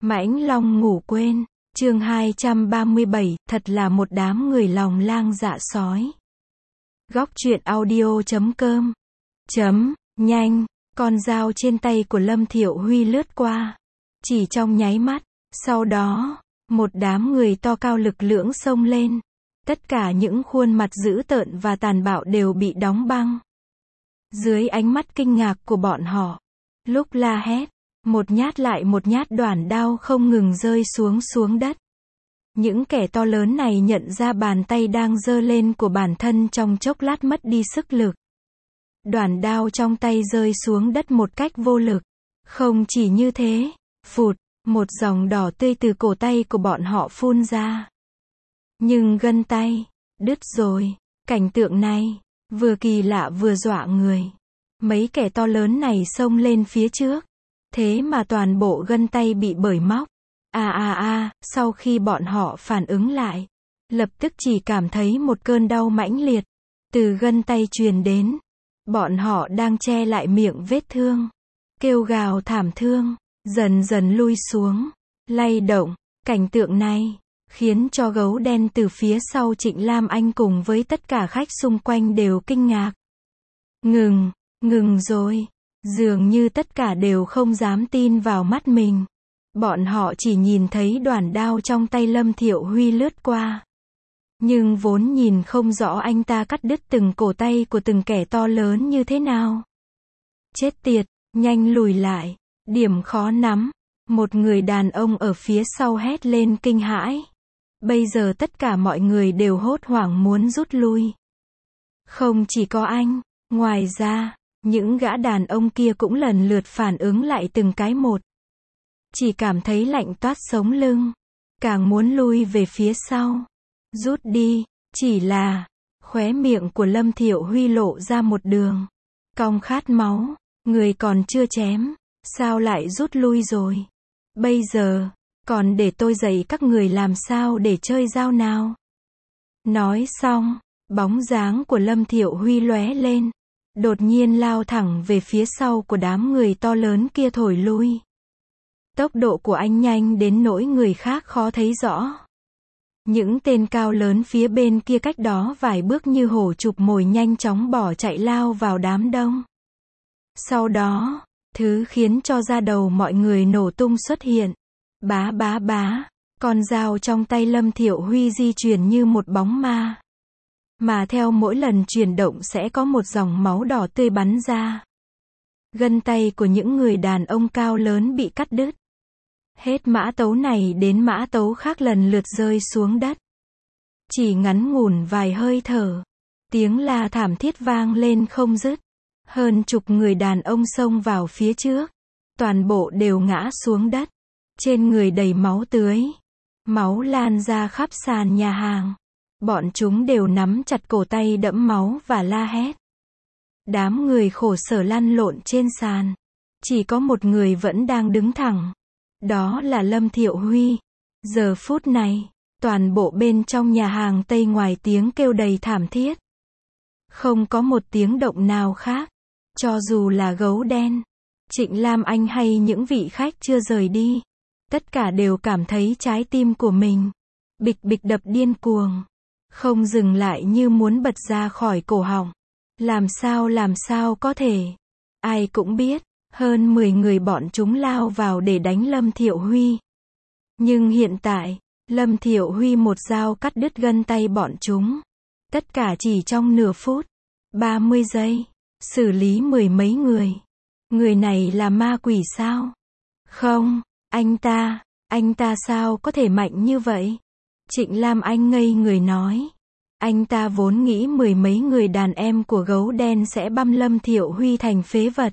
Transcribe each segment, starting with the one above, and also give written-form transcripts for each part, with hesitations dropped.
Mãnh Long ngủ quên, chương 237, thật là một đám người lòng lang dạ sói. Góc truyện audio.com Nhanh, con dao trên tay của Lâm Thiệu Huy lướt qua. Chỉ trong nháy mắt, sau đó, một đám người to cao lực lưỡng xông lên. Tất cả những khuôn mặt dữ tợn và tàn bạo đều bị đóng băng. Dưới ánh mắt kinh ngạc của bọn họ, lúc la hét, một nhát lại một nhát đoản đao không ngừng rơi xuống đất. Những kẻ to lớn này nhận ra bàn tay đang giơ lên của bản thân trong chốc lát mất đi sức lực. Đoản đao trong tay rơi xuống đất một cách vô lực. Không chỉ như thế, phụt, một dòng đỏ tươi từ cổ tay của bọn họ phun ra. Nhưng gân tay, đứt rồi. Cảnh tượng này, vừa kỳ lạ vừa dọa người. Mấy kẻ to lớn này xông lên phía trước. Thế mà toàn bộ gân tay bị bởi móc. Sau khi bọn họ phản ứng lại, lập tức chỉ cảm thấy một cơn đau mãnh liệt từ gân tay truyền đến. Bọn họ đang che lại miệng vết thương, kêu gào thảm thương, dần dần lui xuống, lay động. Cảnh tượng này khiến cho gấu đen từ phía sau Trịnh Lam Anh cùng với tất cả khách xung quanh đều kinh ngạc. Ngừng rồi. Dường như tất cả đều không dám tin vào mắt mình. Bọn họ chỉ nhìn thấy đoản đao trong tay Lâm Thiệu Huy lướt qua. Nhưng vốn nhìn không rõ anh ta cắt đứt từng cổ tay của từng kẻ to lớn như thế nào. Chết tiệt, nhanh lùi lại. Điểm khó nắm. Một người đàn ông ở phía sau hét lên kinh hãi. Bây giờ tất cả mọi người đều hốt hoảng muốn rút lui. Không chỉ có anh, ngoài ra, những gã đàn ông kia cũng lần lượt phản ứng lại từng cái một. Chỉ cảm thấy lạnh toát sống lưng. Càng muốn lui về phía sau. Rút đi. Chỉ là, khóe miệng của Lâm Thiệu Huy lộ ra một đường cong khát máu. Người còn chưa chém, sao lại rút lui rồi? Bây giờ, còn để tôi dạy các người làm sao để chơi dao nào? Nói xong, bóng dáng của Lâm Thiệu Huy lóe lên. Đột nhiên lao thẳng về phía sau của đám người to lớn kia thổi lui. Tốc độ của anh nhanh đến nỗi người khác khó thấy rõ. Những tên cao lớn phía bên kia cách đó vài bước như hổ chụp mồi nhanh chóng bỏ chạy lao vào đám đông. Sau đó, thứ khiến cho da đầu mọi người nổ tung xuất hiện. Bá, con dao trong tay Lâm Thiệu Huy di chuyển như một bóng ma. Mà theo mỗi lần chuyển động sẽ có một dòng máu đỏ tươi bắn ra. Gân tay của những người đàn ông cao lớn bị cắt đứt. Hết mã tấu này đến mã tấu khác lần lượt rơi xuống đất. Chỉ ngắn ngủn vài hơi thở, tiếng la thảm thiết vang lên không dứt. Hơn chục người đàn ông xông vào phía trước. Toàn bộ đều ngã xuống đất. Trên người đầy máu tươi. Máu lan ra khắp sàn nhà hàng. Bọn chúng đều nắm chặt cổ tay đẫm máu và la hét. Đám người khổ sở lăn lộn trên sàn. Chỉ có một người vẫn đang đứng thẳng. Đó là Lâm Thiệu Huy. Giờ phút này, toàn bộ bên trong nhà hàng Tây ngoài tiếng kêu đầy thảm thiết. Không có một tiếng động nào khác. Cho dù là gấu đen, Trịnh Lam Anh hay những vị khách chưa rời đi. Tất cả đều cảm thấy trái tim của mình bịch bịch đập điên cuồng. Không dừng lại như muốn bật ra khỏi cổ họng. Làm sao có thể. Ai cũng biết, hơn 10 người bọn chúng lao vào để đánh Lâm Thiệu Huy. Nhưng hiện tại, Lâm Thiệu Huy một dao cắt đứt gân tay bọn chúng. Tất cả chỉ trong nửa phút, 30 giây, xử lý mười mấy người. Người này là ma quỷ sao? Không, anh ta sao có thể mạnh như vậy? Trịnh Lam Anh ngây người nói. Anh ta vốn nghĩ mười mấy người đàn em của gấu đen sẽ băm Lâm Thiệu Huy thành phế vật.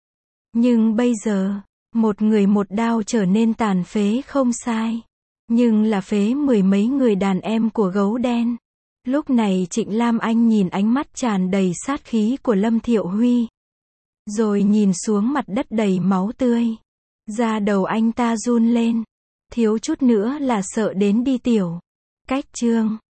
Nhưng bây giờ, một người một đao trở nên tàn phế không sai. Nhưng là phế mười mấy người đàn em của gấu đen. Lúc này Trịnh Lam Anh nhìn ánh mắt tràn đầy sát khí của Lâm Thiệu Huy. Rồi nhìn xuống mặt đất đầy máu tươi. Da đầu anh ta run lên. Thiếu chút nữa là sợ đến đi tiểu. Cách chương